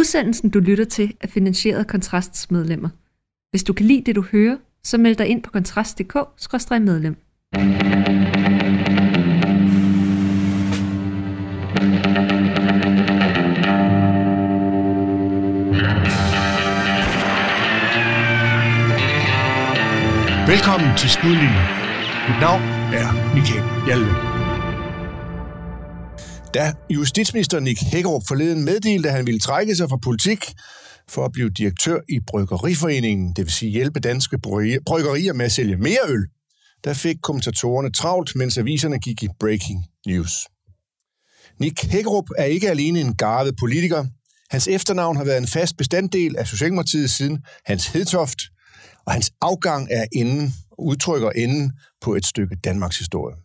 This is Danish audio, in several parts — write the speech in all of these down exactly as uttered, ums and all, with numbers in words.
Udsendelsen, du lytter til, er finansieret af Kontrasts medlemmer. Hvis du kan lide det, du hører, så meld dig ind på kontrast punktum d k skråstreg medlem. Velkommen til Skudlinjen. Mit navn er Michael Hjalve. Da justitsminister Nick Hækkerup forleden meddelte, at han ville trække sig fra politik for at blive direktør i Bryggeriforeningen, det vil sige hjælpe danske bryggerier med at sælge mere øl, der fik kommentatorerne travlt, mens aviserne gik i breaking news. Nick Hækkerup er ikke alene en garvet politiker. Hans efternavn har været en fast bestanddel af Socialdemokratiet siden Hans Hedtoft, og hans afgang er enden, udtrykker enden på et stykke Danmarks historie.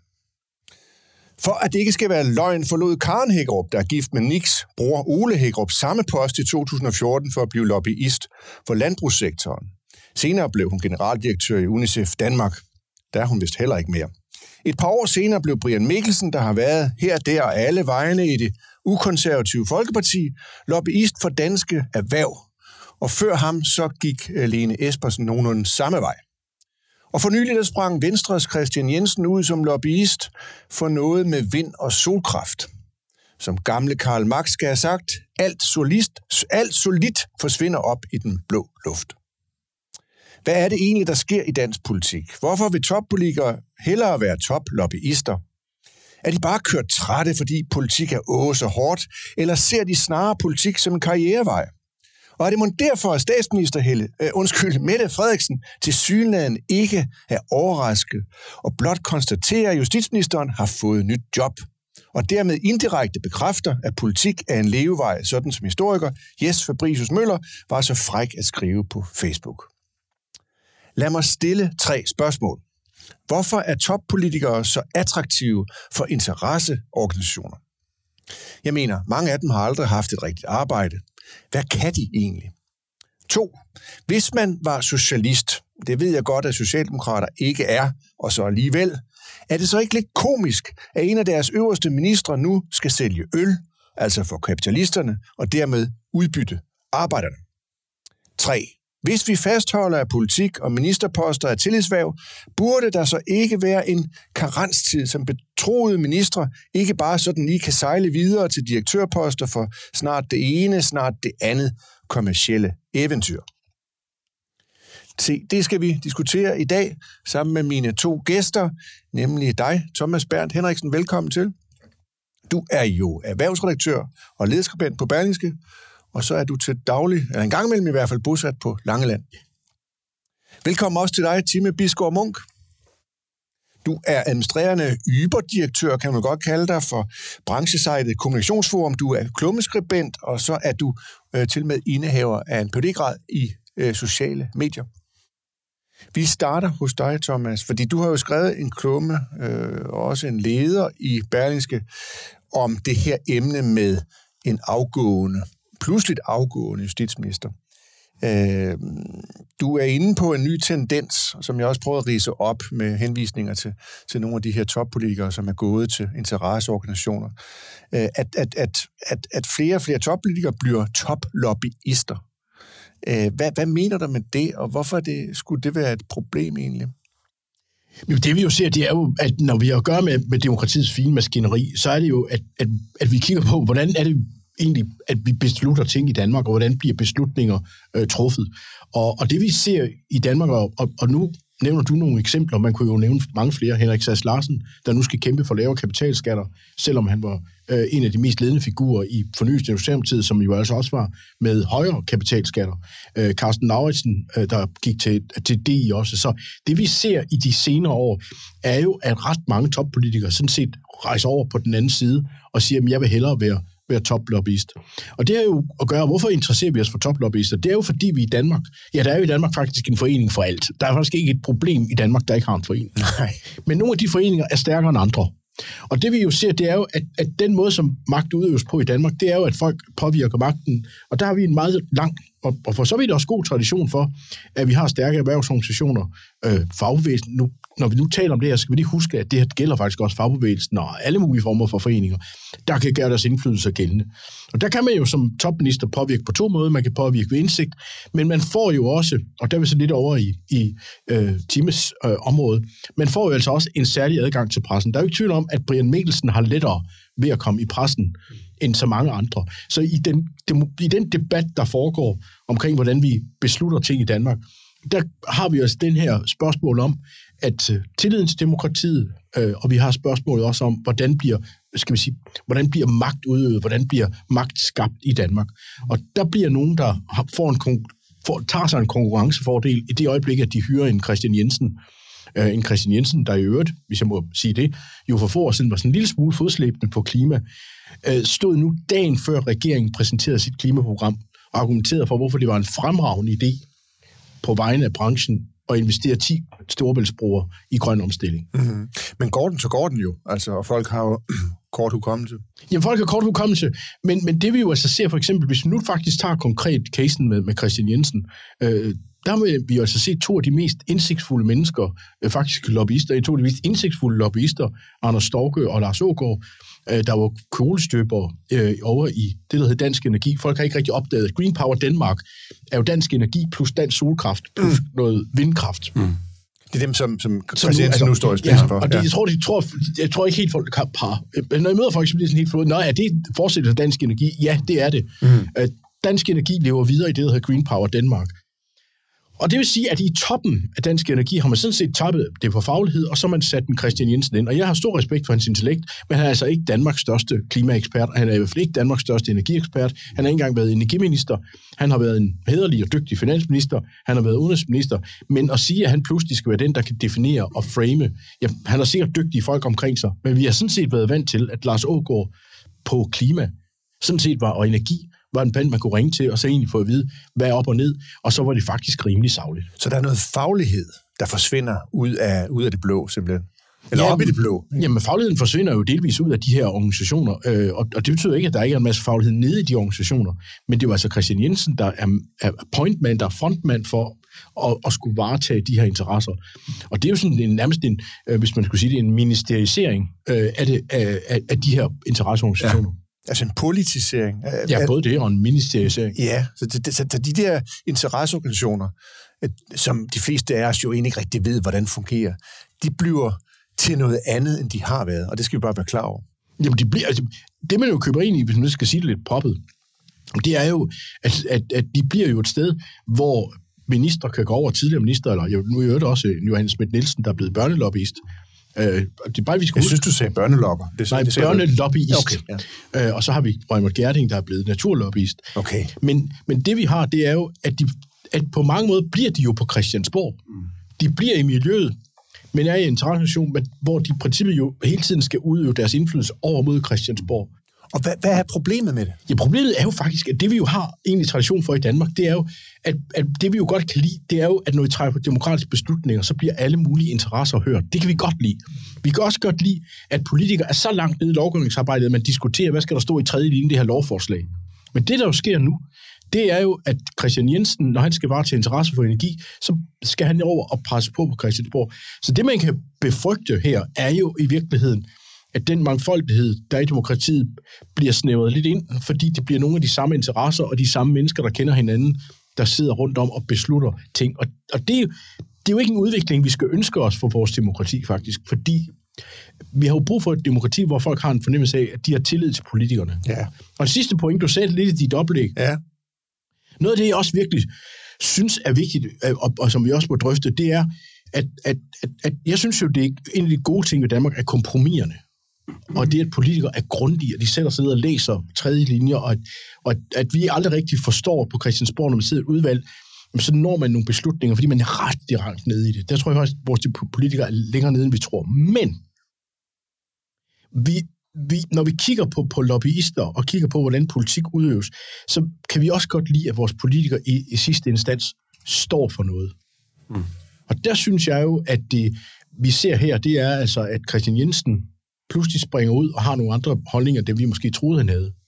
For at det ikke skal være løgn, forlod Karen Hækkerup, der er gift med Nicks bror Ole Hækkerup, samme post i to tusind og fjorten for at blive lobbyist for landbrugssektoren. Senere blev hun generaldirektør i UNICEF Danmark. Der er hun vist heller ikke mere. Et par år senere blev Brian Mikkelsen, der har været her, der og alle vegne i det ukonservative Folkeparti, lobbyist for danske erhverv. Og før ham så gik Lene Espersen nogenlunde samme vej. Og for nylig der sprang Venstres Kristian Jensen ud som lobbyist for noget med vind- og solkraft. Som gamle Karl Marx skal have sagt, alt solidt, alt solidt forsvinder op i den blå luft. Hvad er det egentlig, der sker i dansk politik? Hvorfor vil toppolitikere hellere være toplobbyister? Er de bare kørt trætte, fordi politik er åh så hårdt, eller ser de snarere politik som en karrierevej? Og er det måske derfor, at statsminister Helle, øh, undskyld, Mette Frederiksen til synligheden ikke er overrasket, og blot konstaterer, at justitsministeren har fået nyt job, og dermed indirekte bekræfter, at politik er en levevej, sådan som historiker Jes Fabricius Møller var så fræk at skrive på Facebook. Lad mig stille tre spørgsmål. Hvorfor er toppolitikere så attraktive for interesseorganisationer? Jeg mener, mange af dem har aldrig haft et rigtigt arbejde. Hvad kan de egentlig? To. Hvis man var socialist, det ved jeg godt, at socialdemokrater ikke er, og så alligevel, er det så ikke lidt komisk, at en af deres øverste ministre nu skal sælge øl, altså for kapitalisterne, og dermed udbytte arbejderne? Tre. Hvis vi fastholder, at politik og ministerposter er tillidshverv, burde der så ikke være en karenstid, som betroede ministre ikke bare sådan lige kan sejle videre til direktørposter for snart det ene, snart det andet kommercielle eventyr. Se, det skal vi diskutere i dag sammen med mine to gæster, nemlig dig, Thomas Bernt Henriksen. Velkommen til. Du er jo erhvervsredaktør og lederskribent på Berlingske, og så er du til daglig, eller en gang imellem i hvert fald, bosat på Langeland. Velkommen også til dig, Timme Bisgaard Munk. Du er administrerende Uber-direktør, kan man godt kalde dig, for branchesejtet Kommunikationsforum. Du er klummeskribent, og så er du øh, til med indehaver af en P H D-grad i øh, sociale medier. Vi starter hos dig, Thomas, fordi du har jo skrevet en klumme, øh, og også en leder i Berlingske, om det her emne med en afgående pludseligt afgående justitsminister. Øh, du er inde på en ny tendens, som jeg også prøver at ridse op med henvisninger til, til nogle af de her toppolitikere, som er gået til interesseorganisationer. Øh, at, at, at, at, at flere og flere toppolitikere bliver toplobbyister. Øh, hvad, hvad mener du med det, og hvorfor det, skulle det være et problem egentlig? Men det vi jo ser, det er jo, at når vi har at gøre med, med demokratiets fine maskineri, så er det jo, at, at, at vi kigger på, hvordan er det egentlig, at vi beslutter ting i Danmark, og hvordan bliver beslutninger øh, truffet. Og, og det vi ser i Danmark, og, og, og nu nævner du nogle eksempler, man kunne jo nævne mange flere, Henrik Sass Larsen, der nu skal kæmpe for lavere kapitalskatter, selvom han var øh, en af de mest ledende figurer i fornyelsen af Socialdemokratiet, som jo altså også var med højere kapitalskatter. Øh, Carsten Lauritsen, øh, der gik til, til D I også. Så det vi ser i de senere år, er jo, at ret mange toppolitikere sådan set rejser over på den anden side, og siger, at jeg vil hellere være være toplobbyist. Og det er jo at gøre, hvorfor interesserer vi os for toplobbyister? Det er jo fordi vi i Danmark, ja, der er jo i Danmark faktisk en forening for alt. Der er faktisk ikke et problem i Danmark, der ikke har en forening. Nej. Men nogle af de foreninger er stærkere end andre. Og det vi jo ser, det er jo, at, at den måde, som magt udøves på i Danmark, det er jo, at folk påvirker magten. Og der har vi en meget lang og, og for så vidt også god tradition for, at vi har stærke erhvervsorganisationer, øh, fagbevægelsen. Nu, når vi nu taler om det her, så skal vi lige huske, at det her gælder faktisk også fagbevægelsen og alle mulige former for foreninger, der kan gøre deres indflydelse gældende. Og der kan man jo som topminister påvirke på to måder. Man kan påvirke ved indsigt, men man får jo også, og der er vi så lidt over i, i øh, Times øh, område, man får jo altså også en særlig adgang til pressen. Der er jo ikke tvivl om, at Brian Mikkelsen har lettere ved at komme i pressen end så mange andre. Så i den, i den debat, der foregår omkring, hvordan vi beslutter ting i Danmark, der har vi også den her spørgsmål om, at uh, tilliden til demokratiet, øh, og vi har spørgsmålet også om, hvordan bliver, skal vi sige, hvordan bliver magt udøvet, hvordan bliver magt skabt i Danmark. Og der bliver nogen, der har, får en, får, tager sig en konkurrencefordel i det øjeblik, at de hyrer en Christian Jensen, øh, en Christian Jensen, der i øvrigt, hvis jeg må sige det, jo for få år siden var sådan en lille smule fodslæbende på klima, øh, stod nu dagen før regeringen præsenterede sit klimaprogram og argumenterede for, hvorfor det var en fremragende idé på vegne af branchen og investere ti storebæltsbroer i grøn omstilling. Mm-hmm. Men går den, så går den jo. Altså, og folk har jo kort hukommelse. Jamen, folk har kort hukommelse, men, men det vi jo altså ser for eksempel, hvis vi nu faktisk tager konkret casen med, med Christian Jensen, øh, der vil vi jo altså se to af de mest indsigtsfulde mennesker, øh, faktisk lobbyister, to af de mest indsigtsfulde lobbyister, Anders Storke og Lars Aagaard, øh, der var kølestøber øh, over i det, der hedder Dansk Energi. Folk har ikke rigtig opdaget, at Green Power Denmark er jo dansk energi plus dansk solkraft plus mm. noget vindkraft. Mm. Det er dem, som, som Christian Jensen nu står i spidsen ja, for. Og det, jeg, tror, de, tror, jeg tror ikke helt, folk kan par. Når jeg møder folk, så bliver sådan helt flot. Nå, er det fortsætter af Dansk Energi? Ja, det er det. Mm. Dansk Energi lever videre i det, der hedder Green Power Denmark. Og det vil sige, at i toppen af Dansk Energi har man sådan set tappet det på faglighed, og så har man sat den Christian Jensen ind. Og jeg har stor respekt for hans intellekt, men han er altså ikke Danmarks største klimaekspert. Han er i hvert fald ikke Danmarks største energiekspert. Han har ikke engang været energiminister. Han har været en hæderlig og dygtig finansminister. Han har været udenrigsminister. Men at sige, at han pludselig skal være den, der kan definere og frame, ja, han har sikkert dygtige folk omkring sig, men vi har sådan set været vant til, at Lars Aagaard på klima sådan set var, og energi, var en band, man kunne ringe til, og så egentlig få at vide, hvad er op og ned, og så var det faktisk rimelig sagligt. Så der er noget faglighed, der forsvinder ud af, ud af det blå, simpelthen? Eller ja, op i det blå? Ikke? Jamen, fagligheden forsvinder jo delvis ud af de her organisationer, øh, og, og det betyder ikke, at der ikke er en masse faglighed nede i de organisationer, men det var altså Christian Jensen, der er, er pointman, der er frontmand for at, at skulle varetage de her interesser. Og det er jo sådan en, nærmest en, øh, hvis man skulle sige det, en ministerisering øh, af, det, af, af de her interesseorganisationer. Ja. Altså en politisering. Ja, både det og en ministerisering. Ja, så, det, så de der interesseorganisationer, som de fleste af os jo egentlig ikke rigtig ved, hvordan fungerer, de bliver til noget andet, end de har været, og det skal vi bare være klar over. Jamen, de bliver, altså, det man jo køber ind i, hvis man skal sige det lidt poppet, det er jo, at, at, at de bliver jo et sted, hvor minister kan gå over, tidligere minister, eller jo, nu er det også Johannes Schmidt-Nielsen, der er blevet børnelobbyist. Øh, det er bare, vi skal jeg synes, du sagde børnelobber. Det, Nej, det børnelobbyist. Okay, ja. øh, og så har vi Reimert Gerding, der er blevet naturlobbyist. Okay. Men, men det vi har, det er jo, at, de, at på mange måder bliver de jo på Christiansborg. Mm. De bliver i miljøet, men er i en transaktion, hvor de i princippet jo hele tiden skal udøve deres indflydelse over mod Christiansborg. Og hvad, hvad er problemet med det? Ja, problemet er jo faktisk, at det vi jo har egentlig tradition for i Danmark, det er jo, at, at det vi jo godt kan lide, det er jo, at når vi træffer demokratiske beslutninger, så bliver alle mulige interesser hørt. Det kan vi godt lide. Vi kan også godt lide, at politikere er så langt nede i lovgivningsarbejdet, at man diskuterer, hvad skal der stå i tredje linje i det her lovforslag. Men det, der jo sker nu, det er jo, at Christian Jensen, når han skal varetage interesse for energi, så skal han over og presse på på Christiansborg. Så det, man kan befrygte her, er jo i virkeligheden, at den mangfoldighed, der er i demokratiet, bliver snævret lidt ind, fordi det bliver nogle af de samme interesser og de samme mennesker, der kender hinanden, der sidder rundt om og beslutter ting. Og, og det, er jo, det er jo ikke en udvikling, vi skal ønske os for vores demokrati, faktisk, fordi vi har jo brug for et demokrati, hvor folk har en fornemmelse af, at de har tillid til politikerne. Ja. Og det sidste point, du sagde lidt i dit oplæg, ja. Noget af det, jeg også virkelig synes er vigtigt, og, og som vi også må drøfte, det er, at, at, at, at jeg synes jo, det er en af de gode ting ved Danmark, er kompromiserne. Og det, at politikere er grundige, og de sætter sig ned og læser tredje linjer, og, at, og at vi aldrig rigtig forstår på Christiansborg, når man sidder i et udvalg, så når man nogle beslutninger, fordi man er ret direkte nede i det. Der tror jeg faktisk, at vores politikere er længere nede, end vi tror. Men vi, vi, når vi kigger på, på lobbyister, og kigger på, hvordan politik udøves, så kan vi også godt lide, at vores politikere i, i sidste instans står for noget. Mm. Og der synes jeg jo, at det, vi ser her, det er altså, at Christian Jensen pludselig springer ud og har nogle andre holdninger, end vi måske troede, han havde.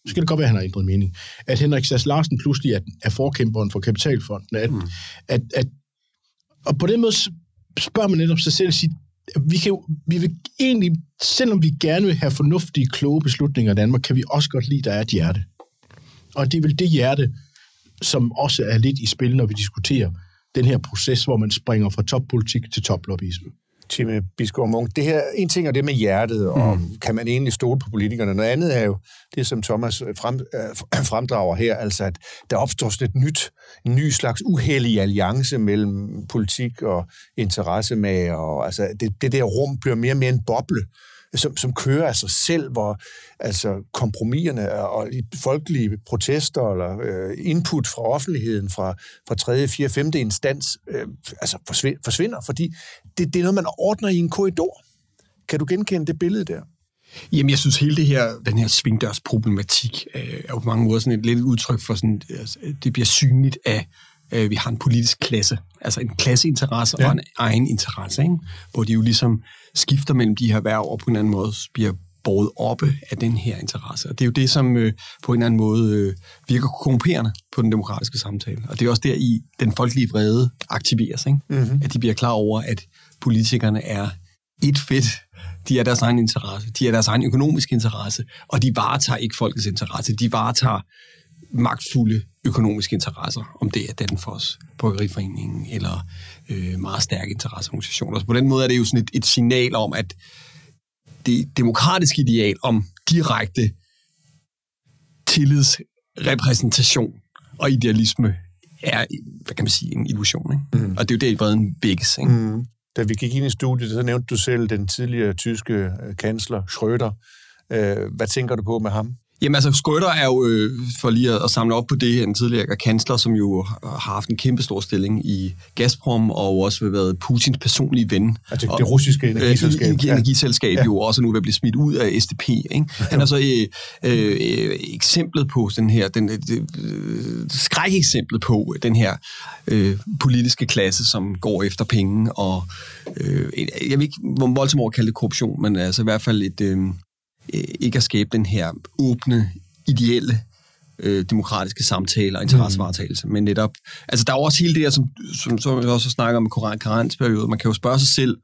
så skal det godt være, at han har ændret mening. At Henrik Sass Larsen pludselig er, er forkæmperen for Kapitalfonden. At, mm. at, at, og på den måde spørger man netop sig selv og siger, vi, kan jo, vi vil egentlig, selvom vi gerne vil have fornuftige, kloge beslutninger i Danmark, kan vi også godt lide, at der er et hjerte. Og det er vel det hjerte, som også er lidt i spil, når vi diskuterer den her proces, hvor man springer fra toppolitik til toplobbyisme. Time Bisgaard Munch, det her, en ting er det med hjertet, og mm. kan man egentlig stole på politikerne. Noget andet er jo det, som Thomas frem, øh, fremdrager her, altså at der opstår sådan et nyt, en ny slags uheldig alliance mellem politik og interessemager, og altså det, det der rum bliver mere og mere en boble, som, som kører af sig selv, hvor altså kompromiserne og folkelige protester eller øh, input fra offentligheden, fra, fra tredje, fjerde, femte instans, øh, altså forsvinder, forsvinder fordi det, det er noget, man ordner i en korridor. Kan du genkende det billede der? Jamen, jeg synes, hele det her, den her svingdørsproblematik øh, er jo på mange måder sådan et lidt udtryk for sådan, altså, det bliver synligt af, øh, vi har en politisk klasse, altså en klasseinteresse ja. og en egen interesse, ikke? Hvor de jo ligesom skifter mellem de her værv og på en anden måde bliver båret oppe af den her interesse. Og det er jo det, som øh, på en eller anden måde øh, virker korrumperende på den demokratiske samtale. Og det er også der i den folkelige vrede aktiveres, ikke? Mm-hmm. At de bliver klar over, at politikerne er et fedt. De er deres egen interesse. De er deres egen økonomiske interesse. Og de varetager ikke folkets interesse. De varetager magtfulde økonomiske interesser, om det er Danfoss, Bryggeriforeningen eller øh, meget stærke interesseorganisationer. Så på den måde er det jo sådan et, et signal om, at det demokratiske ideal om direkte tillidsrepræsentation og idealisme er, hvad kan man sige, en illusion. Ikke? Mm. Og det er jo det, i vreden bækkes. Ikke? Mm. Da vi gik ind i studiet, så nævnte du selv den tidligere tyske kansler Schröder. Hvad tænker du på med ham? Jamen altså, Schröder er jo, øh, for lige at, at samle op på det, en tidligere kansler, som jo har haft en kæmpe stor stilling i Gazprom, og også været Putins personlige ven. Altså det, det russiske energiselskab. Øh, energiselskab ja. jo også nu ved at blive smidt ud af S D P. Ikke? Han er så øh, øh, eksemplet på den her, den, øh, skrækeksemplet på den her øh, politiske klasse, som går efter penge, og øh, jeg vil ikke hvor voldsomt over kalde det korruption, men altså i hvert fald et... Øh, ikke at skabe den her åbne, ideelle, øh, demokratiske samtale og interessevaretagelse, mm. men netop, altså der er også hele det her, som, som, som vi også snakker om med karensperiode, man kan jo spørge sig selv,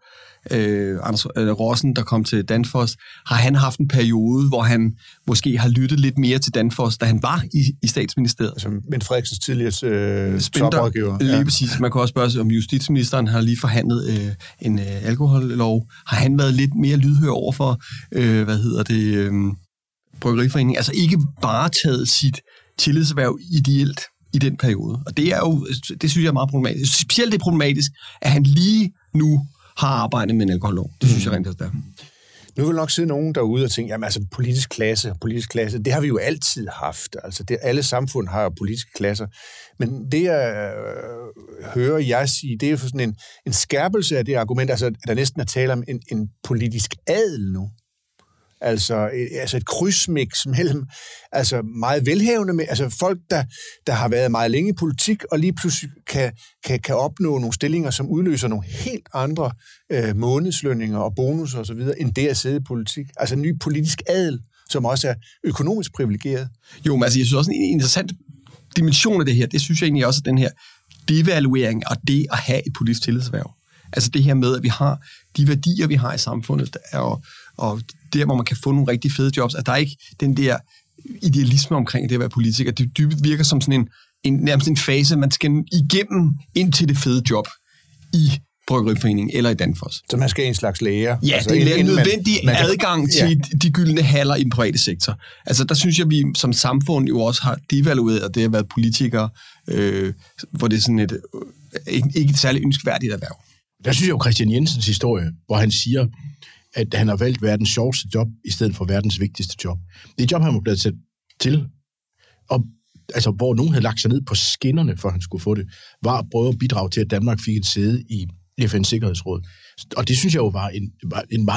øh, Anders øh, Rossen, der kom til Danfoss, har han haft en periode, hvor han måske har lyttet lidt mere til Danfoss, da han var i, i statsministeriet? Altså Mette Frederiksens tidligere øh, toprådgiver. Lige ja. præcis. Man kan også spørge sig, om justitsministeren har lige forhandlet øh, en øh, alkohollov. Har han været lidt mere lydhør over for, øh, hvad hedder det, øh, Bryggeriforeningen? Altså ikke bare taget sit tillidserhverv ideelt i den periode. Og det er jo, det synes jeg er meget problematisk. Specielt det er problematisk, at han lige nu har arbejdet med en alkohollov. Det synes mm. jeg rent faktisk er. Nu vil nok sidde nogen derude og tænke, jamen altså politisk klasse, politisk klasse, det har vi jo altid haft. Altså det, alle samfund har jo politiske klasser. Men det, jeg øh, hører jeg sige, det er jo sådan en, en skærpelse af det argument, altså at der næsten er tale om en, en politisk adel nu. Altså, altså et krydsmix mellem altså meget velhavende med, altså folk, der, der har været meget længe i politik, og lige pludselig kan, kan, kan opnå nogle stillinger, som udløser nogle helt andre øh, månedslønninger og bonusser osv., end det at sidde i politik. Altså en ny politisk adel, som også er økonomisk privilegeret. Jo, men altså, jeg synes også, en interessant dimension af det her, det synes jeg egentlig også, at den her devaluering og det at have et politisk tillidserhverv. Altså det her med, at vi har de værdier, vi har i samfundet, og, og der, hvor man kan få nogle rigtig fede jobs, at der er ikke den der idealisme omkring det at være politiker. Det dybt virker som sådan en, en, nærmest en fase, man skal igennem ind til det fede job i Bryggeriforeningen eller i Danfoss. Så man skal en slags læger? Ja, altså, det er en nødvendig man, man kan, adgang til ja. de gyldne haller i den private sektor. Altså der synes jeg, vi som samfund jo også har devalueret det at være politikere, øh, hvor det er sådan et ikke, ikke et særligt ønskværdigt erhverv. Der synes jeg jo Christian Jensens historie, hvor han siger, at han har valgt verdens sjoveste job, i stedet for verdens vigtigste job. Det er et job, han var blevet sat til, og, altså, hvor nogen havde lagt sig ned på skinnerne, for han skulle få det, var at prøve at bidrage til, at Danmark fik et sæde i F N's Sikkerhedsråd. Og det synes jeg jo var en, var en meget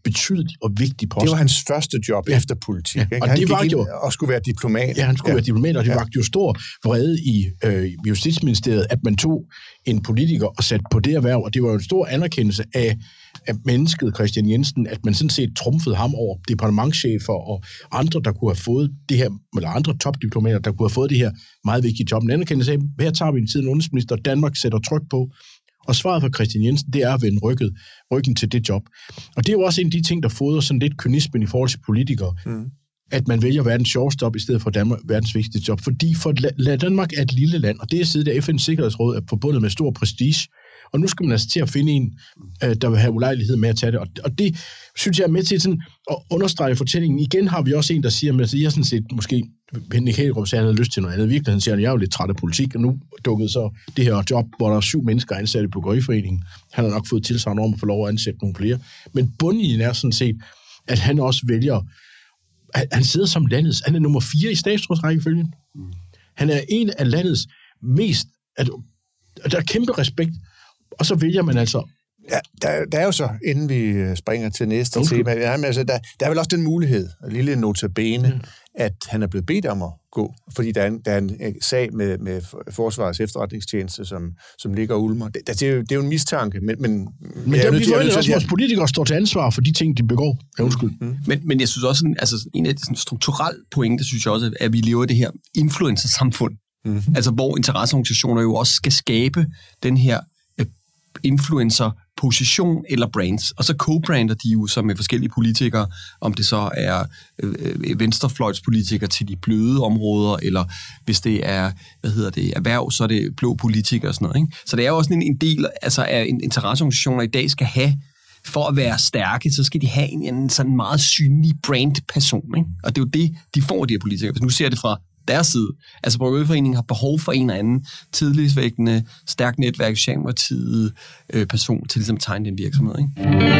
betydelig og vigtig post. Det var hans første job ja. efter politik. Ja. Ikke? Og han det gik var ind jo, og skulle være diplomat. Ja, han skulle ja. være diplomat, og det ja. var jo stor vrede i øh, Justitsministeriet, at man tog en politiker og satte på det erhverv, og det var jo en stor anerkendelse af, af mennesket Kristian Jensen, at man sådan set trumfede ham over departementschefer og andre, der kunne have fået det her, eller andre topdiplomater, der kunne have fået det her meget vigtige job. En anerkendelse af, her tager vi en tid en udenrigsminister, Danmark sætter tryk på. Og svaret fra Kristian Jensen, det er at vende rygget, ryggen til det job. Og det er jo også en af de ting, der fodrer sådan lidt kynismen i forhold til politikere, mm. at man vælger verdens sjoveste job i stedet for Danmark, verdens vigtigste job. Fordi for Danmark er et lille land, og det er siden af F N's Sikkerhedsråd er forbundet med stor prestige. Og nu skal man altså til at finde en, der vil have ulejlighed med at tage det. Og det synes jeg er med til sådan at understrege fortællingen. Igen har vi også en, der siger, at jeg sådan set måske, Nick Hækkerup sagde, han havde lyst til noget andet. I virkeligheden siger han, jeg er jo lidt træt af politik, og nu dukkede så det her job, hvor der er syv mennesker ansat i Bryggeriforeningen. Han har nok fået tilsagn om at få lov at ansætte nogle flere. Men bundlinjen er sådan set, at han også vælger, han sidder som landets, han er nummer fire i statsrådsrækkefølgen. Han er en af landets mest, at, der er kæmpe respekt. Og så vælger man altså... Ja, der, der er jo så, inden vi springer til næste okay. tema, ja, men altså, der, der er vel også den mulighed, en lille notabene, mm. at han er blevet bedt om at gå, fordi der er en, der er en sag med, med Forsvarets efterretningstjeneste, som, som ligger og ulmer. Det, det, er jo, det er jo en mistanke, men... Men, men det er jo lige også, at vores politikere står til ansvar for de ting, de begår. Ja, undskyld. Mm. Men, men jeg synes også, en, altså, en af de strukturelle pointer, synes jeg også, at vi lever i det her influencer-samfund. Mm. Altså, hvor interesseorganisationer jo også skal skabe den her influencer-position eller brands, og så co-brander de jo så med forskellige politikere, om det så er øh, venstrefløjtspolitikere til de bløde områder, eller hvis det er, hvad hedder det, erhverv, så er det blå politikere og sådan noget, ikke? Så det er jo også en, en del altså, af interesseorganisationer i dag skal have, for at være stærke, så skal de have en, en sådan meget synlig brand-person, ikke? Og det er jo det, de får, de her politikere. Hvis nu ser det fra deres side. Altså, Bryggeriforeningen har behov for en eller anden tidligvækkende, stærkt netværk, Socialdemokratiet øh, person til ligesom at tegne den virksomhed, ikke?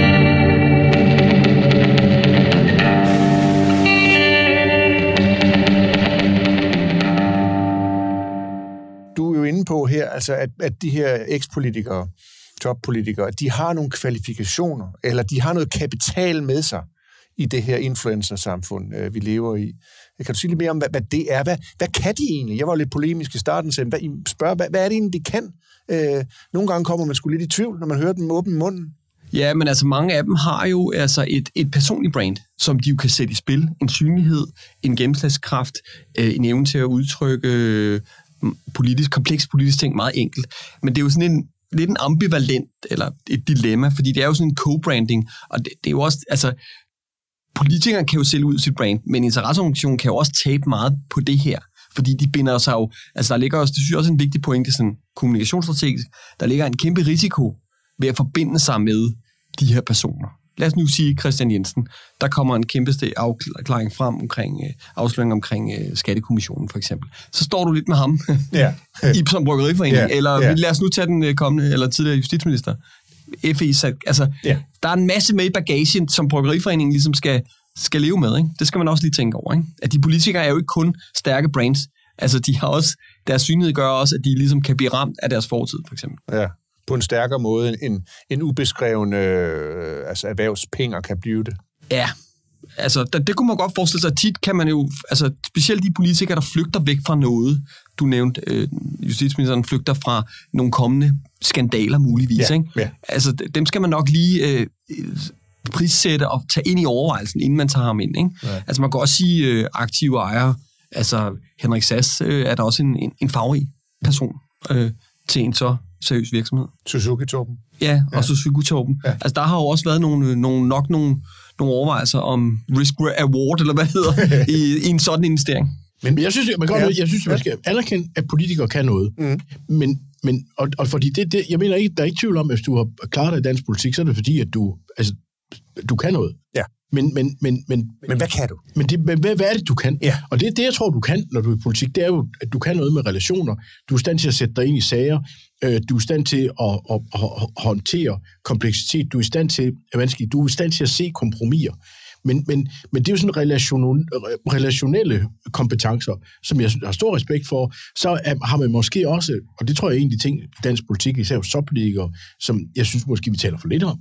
Du er jo inde på her, altså, at, at de her ekspolitikere, toppolitikere, de har nogle kvalifikationer, eller de har noget kapital med sig i det her influencer-samfund, øh, vi lever i. Kan du sige lidt mere om, hvad, hvad det er? Hvad, hvad kan de egentlig? Jeg var lidt polemisk i starten, så jeg spørger, hvad, hvad er det egentlig, de kan? Øh, nogle gange kommer man sgu lidt i tvivl, når man hører dem åbne munden. Ja, men altså mange af dem har jo altså et, et personligt brand, som de jo kan sætte i spil. En synlighed, en gennemslagskraft, øh, en evne til at udtrykke øh, politisk, kompleks politisk ting meget enkelt. Men det er jo sådan en lidt en ambivalent, eller et dilemma, fordi det er jo sådan en co-branding, og det, det er jo også, altså politikere kan jo sælge ud sit brand, men interesseorganisationen kan jo også tabe meget på det her, fordi de binder sig jo, altså der ligger også, det synes jeg også en vigtig pointe, sådan kommunikationsstrategisk, der ligger en kæmpe risiko ved at forbinde sig med de her personer. Lad os nu sige Kristian Jensen, der kommer en kæmpe afklaring frem omkring, afsløring omkring uh, skattekommissionen for eksempel. Så står du lidt med ham ja. i som Bryggeriforening, ja. eller ja. lad os nu tage den kommende, eller tidligere justitsminister. F E, altså, ja. Der er en masse med i bagagen, som Bryggeriforeningen ligesom skal, skal leve med, ikke? Det skal man også lige tænke over, ikke? At de politikere er jo ikke kun stærke brands, altså de har også, deres synlighed gør også, at de ligesom kan blive ramt af deres fortid, for eksempel. Ja, på en stærkere måde, end en ubeskreven øh, altså erhvervspenger kan blive det. Ja, altså det, det kunne man godt forestille sig. Tit kan man jo, altså specielt de politikere, der flygter væk fra noget, du nævnte, øh, justitsministeren flygter fra nogle kommende skandaler muligvis, ja, ikke? Ja. Altså dem skal man nok lige øh, prissætte og tage ind i overvejelsen, inden man tager ham ind, ikke? Ja. Altså man kan også sige øh, aktive ejere, altså Henrik Sass øh, er der også en, en, en favorit person øh, til en så seriøs virksomhed. Suzuki-Torben. Ja, og ja. Suzuki-Torben. Ja. Altså der har jo også været nogle, nogle, nok nogle, nogle overvejelser om risk-reward, eller hvad det hedder, i, i en sådan investering. Men jeg synes, man, godt, ja. jeg synes, man skal anerkende, at politikere kan noget. Mm. Men, men og, og fordi det, det, jeg mener ikke, der er ikke tvivl om, at hvis du har klaret dig i dansk politik, så er det fordi, at du, altså, du kan noget. Ja. Men, men, men, men, men hvad kan du? Men, det, men hvad, hvad er det, du kan? Ja. Og det, det, jeg tror, du kan, når du er i politik, det er jo, at du kan noget med relationer. Du er i stand til at sætte dig ind i sager. Du er i stand til at, at, at, at håndtere kompleksitet. Du er i stand til, du er i stand til at se kompromiser. Men, men, men det er jo sådan relation, relationelle kompetencer, som jeg har stor respekt for. Så har man måske også, og det tror jeg er en af de ting, dansk politik, især så politikere, som jeg synes måske, vi taler for lidt om,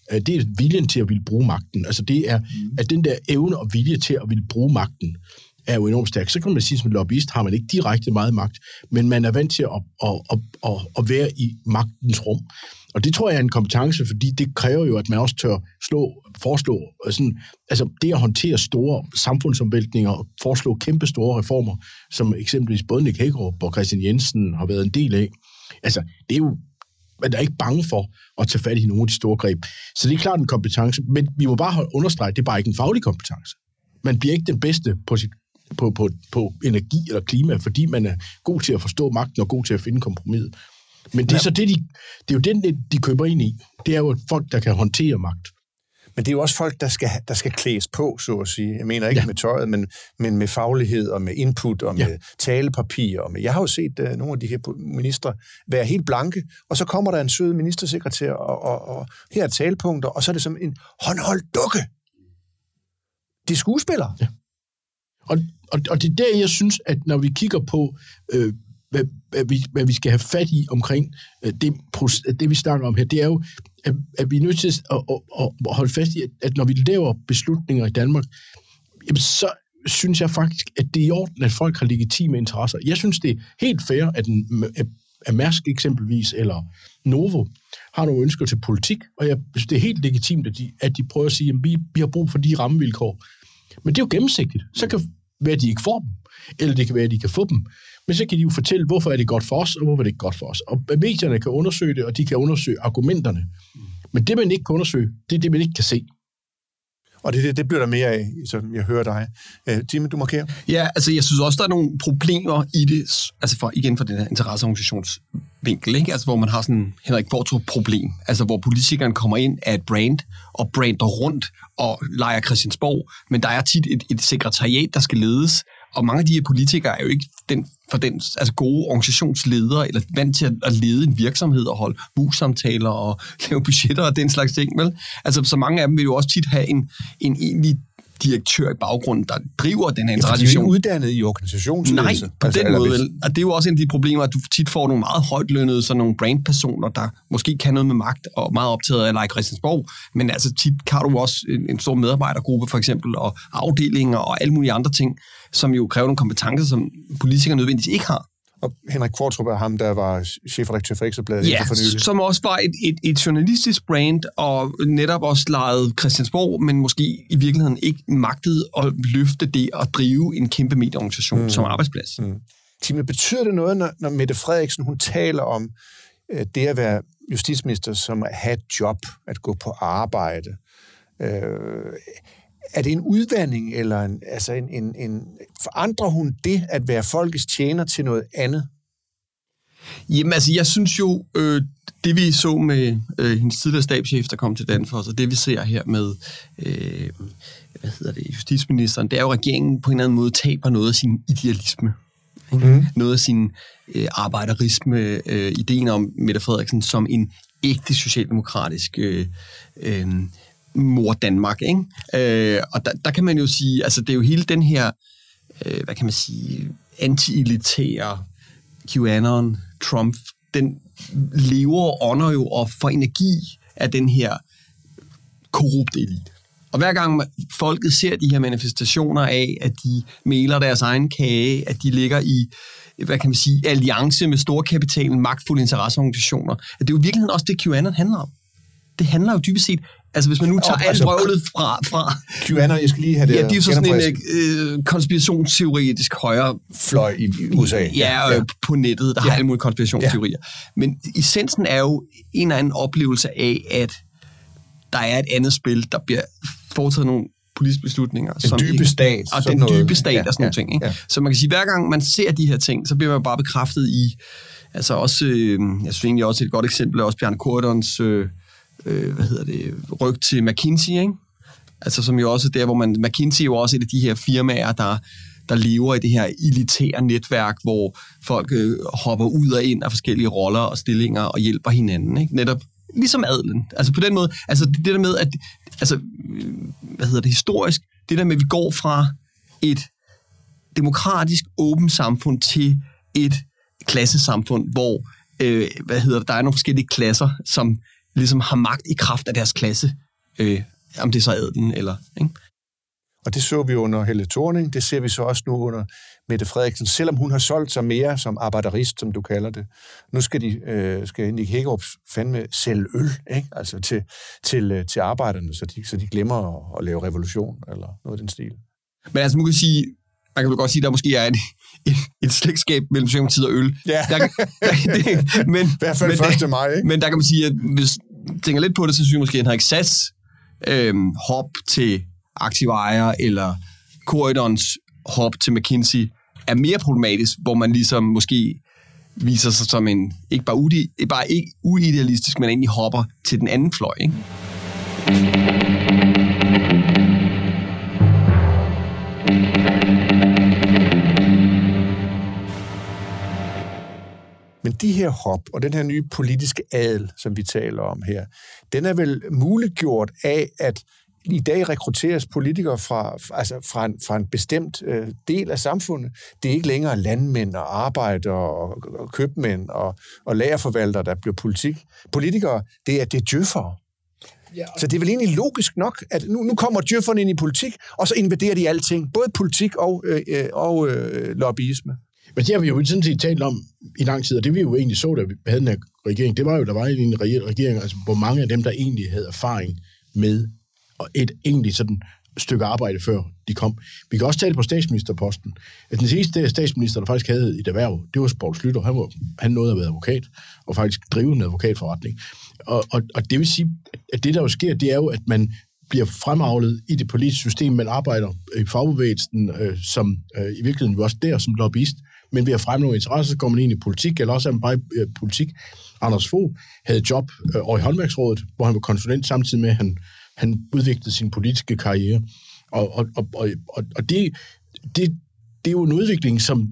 det er viljen til at ville bruge magten. Altså det er, mm. at den der evne og vilje til at ville bruge magten, er jo enormt stærk. Så kan man sige, som lobbyist har man ikke direkte meget magt, men man er vant til at, at, at, at, at være i magtens rum. Og det tror jeg er en kompetence, fordi det kræver jo, at man også tør slå, foreslå, sådan, altså det at håndtere store samfundsomvæltninger og foreslå kæmpe store reformer, som eksempelvis både Nick Hækkerup og Kristian Jensen har været en del af. Altså, det er jo, man er ikke bange for at tage fat i nogle af de store greb. Så det er klart en kompetence, men vi må bare understrege, det er bare ikke en faglig kompetence. Man bliver ikke den bedste på sit På, på, på energi eller klima, fordi man er god til at forstå magten og god til at finde kompromiset. Men det er så det, de, det er jo den, de køber ind i. Det er jo folk, der kan håndtere magt. Men det er jo også folk, der skal, der skal klædes på, så at sige. Jeg mener ikke ja. med tøjet, men, men med faglighed og med input og med ja. talepapir. Og med, jeg har jo set uh, nogle af de her ministre være helt blanke, og så kommer der en sød ministersekretær, og, og, og her er talepunkter, og så er det som en håndholdt dukke. De er skuespillere. Ja. Og, og, og det er der, jeg synes, at når vi kigger på, øh, hvad, hvad, vi, hvad vi skal have fat i omkring øh, det, det, vi snakker om her, det er jo, at, at vi er nødt til at, at, at, at holde fast i, at, at når vi laver beslutninger i Danmark, jamen, så synes jeg faktisk, at det er i orden, at folk har legitime interesser. Jeg synes, det er helt fair, at, en, at Mærsk eksempelvis, eller Novo, har nogle ønsker til politik, og jeg synes, det er helt legitimt, at de, at de prøver at sige, at vi, vi har brug for de rammevilkår. Men det er jo gennemsigtigt. Så kan være, at de ikke får dem, eller det kan være, at de kan få dem. Men så kan de jo fortælle, hvorfor er det godt for os, og hvorfor er det ikke godt for os. Og medierne kan undersøge det, og de kan undersøge argumenterne. Men det, man ikke kan undersøge, det er det, man ikke kan se. Og det, det, det bliver der mere af, som jeg hører dig. Uh, Jimmy, du markerer? Ja, altså jeg synes også, der er nogle problemer i det, altså for, igen fra den her interesseorganisationsvinkel, ikke? Altså hvor man har sådan Henrik Qvortrup-problem, altså hvor politikeren kommer ind af et brand, og brander rundt og leger Christiansborg, men der er tit et, et sekretariat, der skal ledes, og mange af de her politikere er jo ikke den, for den altså gode organisationsledere, eller vant til at, at lede en virksomhed og holde mus-samtaler og lave budgetter og den slags ting, vel? Altså, så mange af dem vil jo også tit have en, en egentlig direktør i baggrunden, der driver den her tradition. Ja, de er ikke uddannet i organisationsledelse. Nej, på altså, den måde. Og det er jo også en af de problemer, at du tit får nogle meget højtlønnede, sådan nogle brandpersoner, der måske kan noget med magt, og meget optaget af at lege Christiansborg, men altså tit har du også en, en stor medarbejdergruppe, for eksempel, og afdelinger og alle mulige andre ting, som jo kræver nogle kompetencer, som politikere nødvendigvis ikke har. Og Henrik Qvortrup er ham, der var chefredaktør for Ekstrabladet. Ja, som også var et, et, et journalistisk brand, og netop også legede Christiansborg, men måske i virkeligheden ikke magtede at løfte det og drive en kæmpe medieorganisation mm. som arbejdsplads. Mm. Time, betyder det noget, når, når Mette Frederiksen hun taler om øh, det at være justitsminister, som at have et job, at gå på arbejde? Øh, Er det en udvandring, eller en, altså en, en, en, forandrer hun det at være folkets tjener til noget andet? Jamen altså, jeg synes jo, øh, det vi så med øh, hendes tidligere stabschef, der kom til Danfoss, og det vi ser her med, øh, hvad hedder det, justitsministeren, det er jo, at regeringen på en eller anden måde taber noget af sin idealisme. Mm. Noget af sin øh, arbejderisme, øh, ideen om Mette Frederiksen som en ægte socialdemokratisk øh, øh, mor Danmark, ikke? Øh, og der, der kan man jo sige, altså det er jo hele den her, øh, hvad kan man sige, anti-elitære QAnon, Trump, den lever og ånder jo og får energi af den her korrupte elite. Og hver gang folket ser de her manifestationer af, at de mæler deres egen kage, at de ligger i, hvad kan man sige, alliance med storkapitalen, magtfulde interesseorganisationer, at det er jo i virkeligheden også det, QAnon handler om. Det handler jo dybest set, altså hvis man nu tager alt altså, brøvlet fra... fra QAnon, jeg skal lige have det... Ja, det er jo så sådan en øh, konspirationsteoretisk højre... fløj i U S A. Ja, ja. På nettet, der ja. har alle mulige konspirationsteorier. Ja. Men essensen er jo en eller anden oplevelse af, at der er et andet spil, der bliver foretaget nogle politiske beslutninger. Den dybe stat. Og den noget. dybe stat ja, og sådan ja, nogle ting. Ikke? Ja. Så man kan sige, hver gang man ser de her ting, så bliver man bare bekræftet i... Altså også, øh, jeg synes egentlig også et godt eksempel, er også Bjarne Corydons... Øh, Øh, hvad hedder det, ryg til McKinsey, ikke? Altså som jo også der, hvor man, McKinsey er jo også et af de her firmaer, der, der lever i det her elitære netværk, hvor folk øh, hopper ud og ind af forskellige roller og stillinger og hjælper hinanden, ikke? Netop ligesom adelen. Altså på den måde, altså det, det der med, at, altså, hvad hedder det, historisk, det der med, at vi går fra et demokratisk, åbent samfund til et klassesamfund, hvor, øh, hvad hedder det, der er nogle forskellige klasser, som ligesom har magt i kraft af deres klasse, øh, om det er så adelen eller... Ikke? Og det så vi under Helle Thorning, det ser vi så også nu under Mette Frederiksen, selvom hun har solgt sig mere som arbejderist, som du kalder det. Nu skal, de, øh, skal Nick Hækkerup fandme sælge øl, ikke? Altså til, til, til arbejderne, så de, så de glemmer at, at lave revolution, eller noget af den stil. Men altså, man kan sige, man kan vel godt sige, at der måske er et, et, et slægtskab mellem Socialdemokratiet og øl. Ja, der, der, det, men, i hvert fald første maj, ikke? Men der kan man sige, at hvis jeg tænker lidt på det, så synes jeg måske, at Henrik Sass øh, hop til aktive ejere, eller Corydons hop til McKinsey, er mere problematisk, hvor man ligesom måske viser sig som en, ikke bare, udi, bare ikke uidealistisk, men egentlig hopper til den anden fløj, ikke? Men de her hop, og den her nye politiske adel, som vi taler om her, den er vel muliggjort af, at i dag rekrutteres politikere fra, altså fra, en, fra en bestemt øh, del af samfundet. Det er ikke længere landmænd og arbejdere og, og købmænd og, og lagerforvaltere, der bliver politik. Politikere, det er, det er djøffere. Ja. Så det er vel egentlig logisk nok, at nu, nu kommer djøfferne ind i politik, og så invaderer de alting, både politik og, øh, og øh, lobbyisme. Men det har vi jo sådan set talt om i lang tid, og det vi jo egentlig så, da vi havde den her regering, det var jo, der var en regering, altså hvor mange af dem, der egentlig havde erfaring med og et egentlig sådan stykke arbejde, før de kom. Vi kan også tale på statsministerposten. Den sidste statsminister, der faktisk havde et erhverv, det var Poul Schlüter. Han, var, han nåede at være advokat, og faktisk drive en advokatforretning. Og, og, og det vil sige, at det, der jo sker, det er jo, at man bliver fremavlet i det politiske system, man arbejder i fagbevægelsen, øh, som øh, i virkeligheden jo også der som lobbyist, men ved at fremme nogle interesser, så går man ind i politik, eller også er man bare i øh, politik. Anders Fogh havde job øh, over i håndværksrådet, hvor han var konsulent, samtidig med, at han Han udviklede sin politiske karriere. Og, og, og, og, og det, det, det er jo en udvikling, som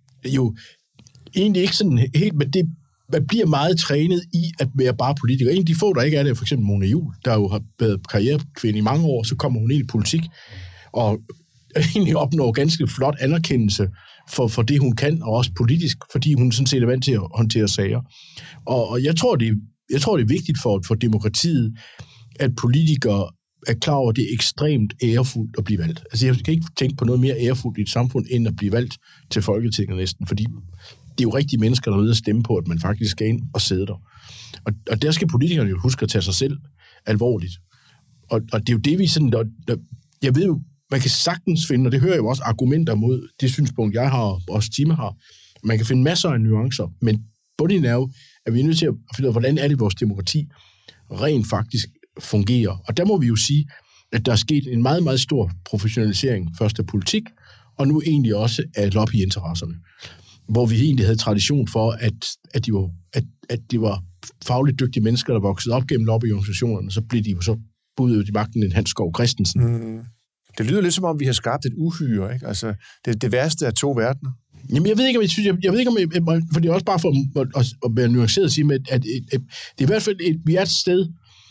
jo egentlig ikke sådan helt, men det, man bliver meget trænet i at være bare politiker. En af de få, der ikke er det, er for eksempel Mona Juul, der jo har været karrierekvinde i mange år, så kommer hun ind i politik, og egentlig opnår ganske flot anerkendelse for, for det, hun kan, og også politisk, fordi hun sådan set er vant til at håndtere sager. Og, og jeg tror, det, jeg tror, det er vigtigt for, for demokratiet, at politikere er klar over, at det er ekstremt ærefuldt at blive valgt. Altså, jeg kan ikke tænke på noget mere ærefuldt i et samfund, end at blive valgt til Folketinget næsten, fordi det er jo rigtige mennesker, der er nødt at stemme på, at man faktisk skal ind og sidde der. Og, og der skal politikerne jo huske at tage sig selv alvorligt. Og, og det er jo det, vi sådan... Der, der, jeg ved jo, man kan sagtens finde, og det hører jeg jo også, argumenter mod det synspunkt, jeg har, og også Time har. Man kan finde masser af nuancer, men bunden er jo, at vi er nødt til at finde ud af, hvordan er det, vores demokrati rent faktisk fungerer. Og der må vi jo sige, at der er sket en meget, meget stor professionalisering, først af politik, og nu egentlig også af lobbyinteresserne, hvor vi egentlig havde tradition for, at, at, de, var, at, at de var fagligt dygtige mennesker, der voksede op gennem lobbyorganisationerne, så blev de jo så udøvet i magten en Hans Skov Christensen. Mm. Det lyder lidt som om, vi har skabt et uhyre, ikke? Altså, det, det værste af to verdener. Jamen, jeg ved ikke, om jeg synes, jeg, jeg ved ikke, om jeg, for det er også bare for at, at, at være nuanceret at sige, med, at, at, at det er i hvert fald, et, vi er et sted,